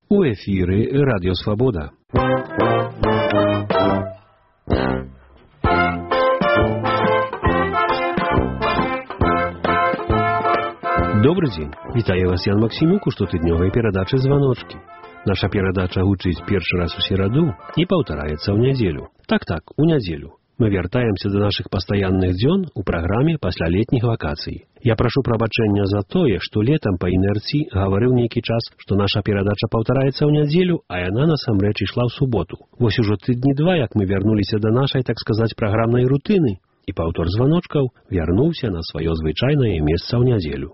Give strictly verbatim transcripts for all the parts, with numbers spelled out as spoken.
У эфіры Радіо Свабода. Добрый дзень. Вітаю вас, Ян Максімюк, у штотыднёвай перадачы «Званочкі». Наша перадача гучыць першы раз у сераду і паўтараецца ў нядзелю. Так-так, у нядзелю. Мы вяртаемся да нашых пастаянных дзён у праграме пасля летніх вакацый. Я прашу прабачэння за тое, што летам па інерцыі гаварыў нейкі час, што наша перадача паўтараецца ў нядзелю, а яна насамрэч ішла ў суботу. Вось ужо тыдні два, як мы вярнуліся да нашай, так сказаць, праграмнай рутыны, і паўтор званочкаў вярнуўся на сваё звычайнае месца ў нядзелю.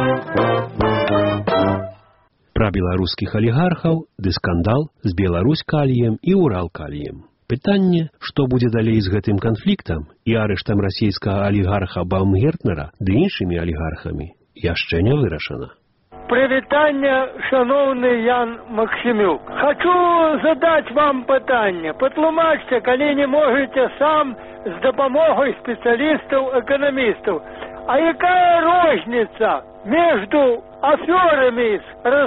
Пра беларускіх алігархаў ды скандал з Беларусь-каліем і Урал-каліем. Пытанне, што будзе далей з гэтым канфліктам і арыштам расійскага алігарха Баумгертнера ды іншымі алігархамі, яшчэ не вырашана. Прывітанне, шановны Ян Максімюк. Хочу задаць вам пытанне. Патлумачце, калі не можете сам з дапамогай спецыялістаў-эканамістаў. А якая розніца между афёрами с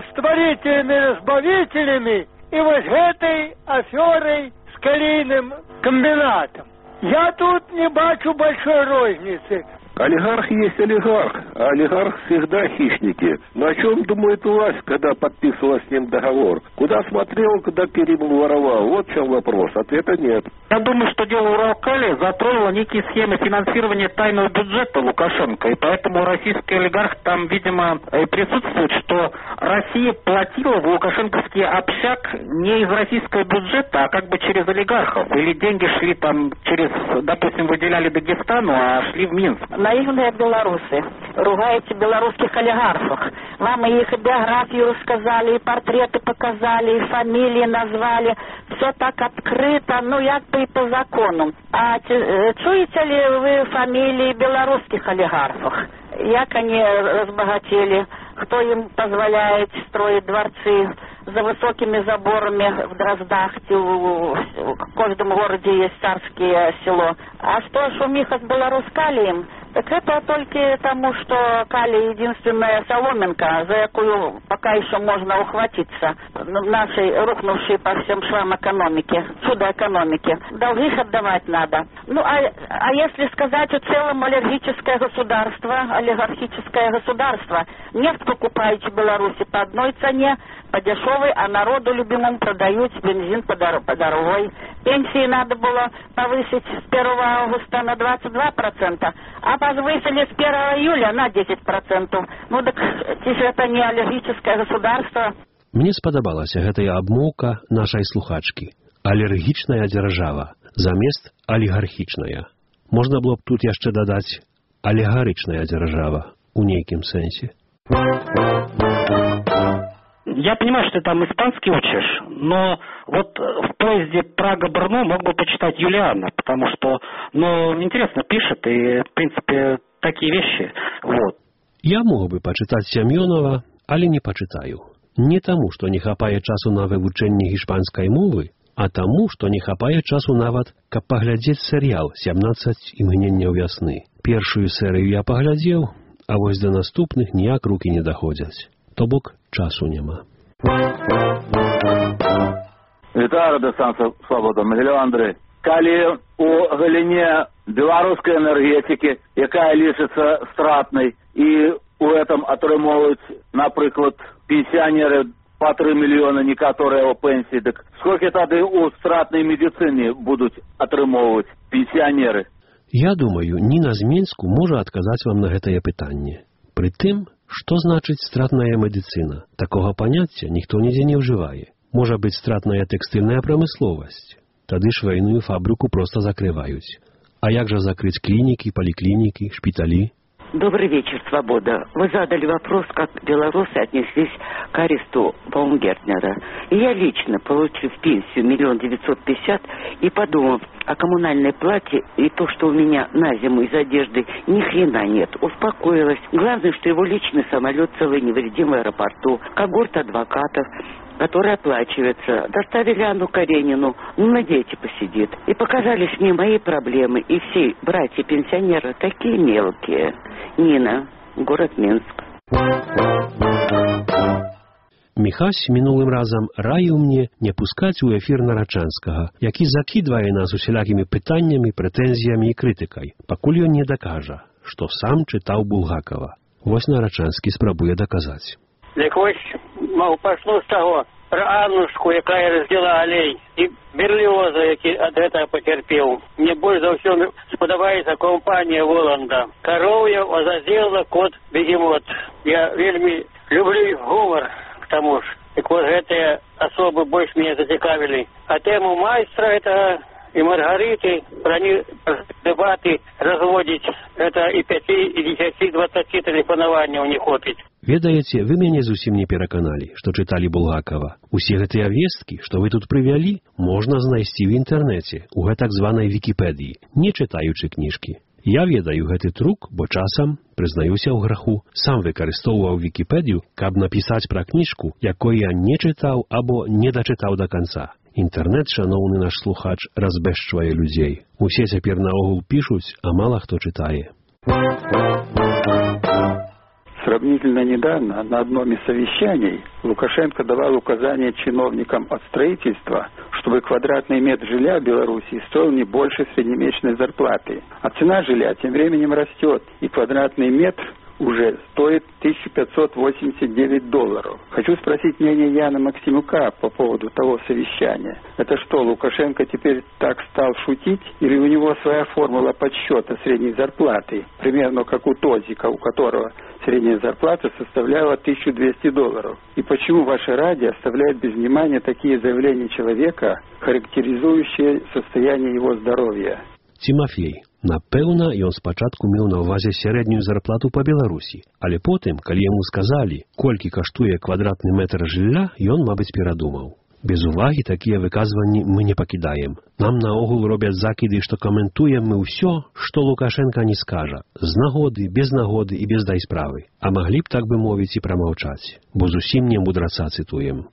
растворителями-разбавителями и вот этой аферой с калийным комбинатом? Я тут не бачу большой розницы. Олигарх есть олигарх, а олигарх всегда хищники. Но о чем думает власть, когда подписывала с ним договор? Куда смотрел, когда Керимов воровал? Вот в чем вопрос. Ответа нет. Я думаю, что дело Уралкали затронуло некие схемы финансирования тайного бюджета Лукашенко. И поэтому российский олигарх там, видимо, и присутствует, что Россия платила в лукашенковский общак не из российского бюджета, а как бы через олигархов. Или деньги шли там через, допустим, выделяли Дагестану, а шли в Минск. Наивные белорусы, ругаете белорусских олигархов. Вам и их биографию рассказали, и портреты показали, и фамилии назвали. Все так открыто, ну, як бы и по закону. А чуете ли вы фамилии белорусских олигархов? Як они разбогатели? Кто им позволяет строить дворцы за высокими заборами в Дроздахте? В каждом городе есть царское село. А что шумиха с Беларусь-калием? Так это только тому, что Калий единственная соломинка, за якую пока еще можно ухватиться нашей рухнувшей по всем швам экономики, чудо экономики. Долги их отдавать надо. Ну, а, а если сказать в целом аллергическое государство, олигархическое государство, нефть покупаете в Беларуси по одной цене, по дешевой, а народу любимому продают бензин по, дор- по дорогой. Пенсии надо было повысить с первого августа на двадцать два процента, а повысили с первого июля на десять процентов. Ну так это не аллергическое государство. Мне спадабалася гэтая абмоўка нашай слухачкі. Алергічная дзяржава замест алігархічная. Можна было б тут яшчэ дадаць алігарычная дзяржава у нейкім сэнсе. Я понимаю, что ты там испанский учишь, но вот в поезде Прага-Брно мог бы почитать Юлиана, потому что, ну, интересно пишет, и, в принципе, такие вещи, вот. Я мог бы почитать Семёнова, але не почитаю. Не тому, что не хапае часу на вывучэнне іспанскай мовы, а тому, что не хапае часу нават, каб паглядзець серыял «семнадцаць імгненняў вясны». Першую серыю я паглядзеў, а вось да наступных ніяк рукі не даходзяць. То бок часу нема. Вітаю, Радыё Свабода, Магілёў Андрэй. Калі у галіне беларускай энергетики, якая лічыцца стратнай, і у этом атрымоўваюць, напрыклад, пенсіянеры по три мільёна некаторыя пенсии, так сколько тады у стратнай медицине будуць атрымоўваць пенсіянеры? Я думаю, Ніна з Менску можа адказаць вам на гэтае пытанне. Пры тым, што значыць стратная медыцына? Такога паняцця ніхто нідзе не ўжывае. Можа быць стратная тэкстыльная прамысловасць. Тады швейную фабрыку проста закрываюць. А як жа закрыць клінікі, паліклінікі, шпіталі? Добрый вечер, Свобода. Вы задали вопрос, как белорусы отнеслись к аресту Баумгертнера. И я лично, получив пенсию миллион девятьсот пятьдесят и подумав о коммунальной плате и то, что у меня на зиму из одежды ни хрена нет, успокоилась. Главное, что его личный самолет целый невредимый в аэропорту, когорт адвокатов, который оплачивается, доставили Анну Каренину, ну, надеюсь, посидит. И показались мне мои проблемы, и все братья-пенсионеры такие мелкие. Нина, город Минск. Міхась мінулым разам раіў мне не пускаць у эфір Нарачанскага, які закідвае нас усялякімі пытаннямі, прэтэнзіямі і крытыкай, пакуль ён не дакажа, што сам чытаў Булгакова. Вось Нарачанскі спрабуе даказаць. Дык вось, маў, пачну з таго, пра Аннушку, якая раздзела алей, і Берліоза, які ад гэтага пацярпеў. Мне больш за ўсё спадабаецца кампанія Воланда. Кароўя, Азазела, кот, бегемот. Я вельмі люблю гумар, к таму ж. Так вот, гэтыя асобы больш мяне зацікавілі. А тэму майстра гэтага і Маргарыты, пра них дэбаты разводзіць, гэта і пяці, і дзесяці, дваццаці тэлефанаванняў не хопіць. Ведаеце, вы мяне зусім не пераканалі, што чыталі Булгакова. Усе гэтыя весткі, што вы тут прывялі, можна знайсці ў інтэрнэце, у гэтак званай Вікіпедыі, не чытаючы кніжкі. Я ведаю гэты трук, бо часам, прызнаюся ў граху, сам выкарыстоўваў Вікіпедыю, каб напісаць пра кніжку, якой я не чытаў або не дачытаў да канца. Інтэрнэт, шаноўны наш слухач, разбэшчвае людзей. Усе цяпер наогул пішуць, а мала хто чытае. Сравнительно недавно на одном из совещаний Лукашенко давал указания чиновникам от строительства, чтобы квадратный метр жилья в Беларуси стоил не больше среднемесячной зарплаты. А цена жилья тем временем растет, и квадратный метр уже стоит тысяча пятьсот восемьдесят девять долларов. Хочу спросить мнение Яна Максимюка по поводу того совещания. Это что, Лукашенко теперь так стал шутить? Или у него своя формула подсчета средней зарплаты? Примерно как у Тозика, у которого средняя зарплата составляла тысячу двести долларов. И почему ваше радио оставляет без внимания такие заявления человека, характеризующие состояние его здоровья? Тимофей. Напэўна, ён спачатку меў на ўвазе сярэднюю зарплату па Беларусі, але потым, калі яму сказалі, колькі каштуе квадратны метр жылля, ён, мабыць, перадумаў. Без увагі такія выказванні мы не пакідаем. Нам наогул робяць закіды, што каментуем мы ўсё, што Лукашенка не скажа, з нагоды, без нагоды і без дай справы. А маглі б, так бы мовіць, і прамаўчаць, бо зусім не мудраца цытуем.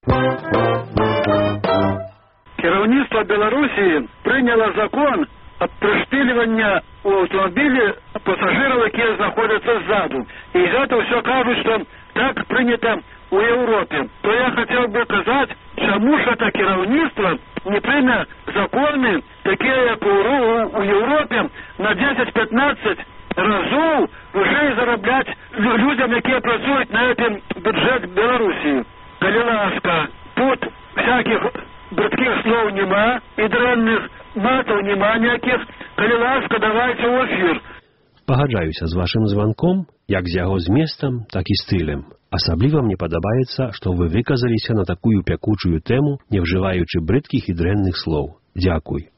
Кіраўніцтва Беларусі прыняла закон об прышпілівання у аўтамабілі пасажыраў, якія знаходзяцца ззаду. І гэта ўсё кажуць, што так прынята у Еўропе. То я хацеў бы казаць, чаму ж гэта кіраўніцтва не прыме законы, такія як у, у Еўропе, на дзесяць-пятнаццаць разоў вышэй зарабляць людзям, якія працуюць на гэтым бюджэт Беларусі. Калі ласка, тут всякіх брыдкіх слоў нема і дрэнных матаў нема ніякіх. Калі ласка, давайце ў эфір. Пагаджаюся з вашым званком, як з яго зместам, так і стылем. Асабліва мне падабаецца, што вы выказаліся на такую пякучую тэму, не вжываючы брыдкіх і дрэнных слоў. Дзякуй.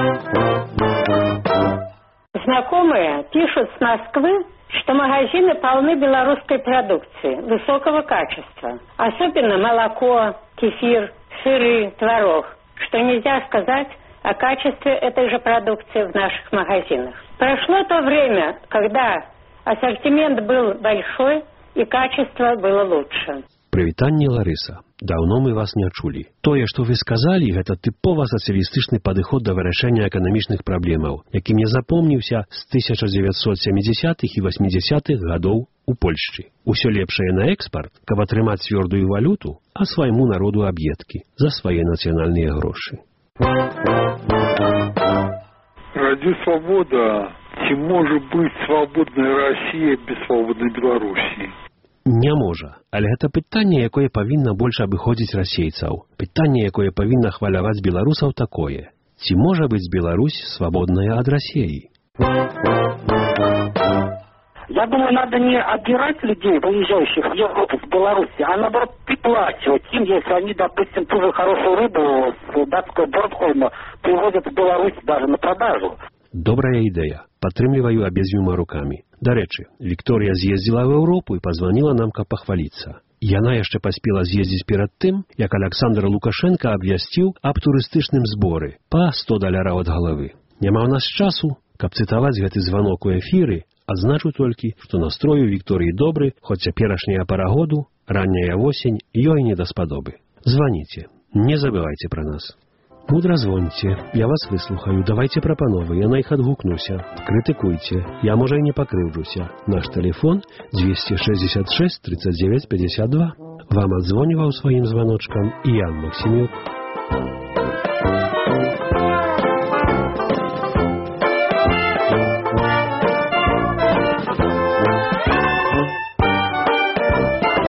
Знакомые пишут с Москвы, что магазины полны белорусской продукции высокого качества. Особенно молоко, кефир, сыры, творог, что нельзя сказать о качестве этой же продукции в наших магазинах. Прошло то время, когда ассортимент был большой и качество было лучше. Прывітанне, Ларыса. Даўно мы вас не чулі. Тое, што вы сказалі, гэта тыпова сацыялістычны падыход да вырашэння эканамічных праблемаў, які мне запомніўся з тысяча дзевяцьсот сямідзясятых і васьмідзясятых гадоў у Польшчы. Усё лепшае на экспарт, каб атрымаць цвёрдую валюту, а свайму народу аб'едкі за свае нацыянальныя грошы. Радио «Свобода». Ці можа быць свабодная Расія без свабоднай Беларусі? Не можа, але гэта пытанне, якое павінна больш абыходзіць расейцаў. Пытанне, якое павінна хваляваць беларусаў, такое. Ці можа быць Беларусь свабодная ад Расіі? Я думаю, надо не отбирать людей, выезжающих в Европу, в Беларуси, а наоборот приплачивать им, если они, допустим, ту же хорошую рыбу с датского Борнхольма привозят в Беларусь даже на продажу. Добрая ідэя. Падтрымліваю абедзвюма рукамі. Дарэчы, Вікторыя з'ездзіла ў Еўропу і пазваніла нам, каб пахваліцца. Яна яшчэ паспела з'ездзіць перад тым, як Аляксандр Лукашенка абвясціў аб турыстычным зборы па сто даляраў ад галавы. Няма ў нас часу, каб цытаваць гэты званок у эфіры, адзначу толькі, што настрою Вікторыі добры, хоць цяперашняя пара году, ранняя восень, ёй не даспадобы. Званіце, не забывайце пра нас. Мудра звоньце, я вас выслухаю, давайте прапановы, я на іх адгукнуся. Крытыкуйце, я, можа, і не пакрыўджуся. Наш тэлефон двести шестьдесят шесть тридцать девять пятьдесят два. Вам адзвоніваў сваім званочкам Ян Максімюк.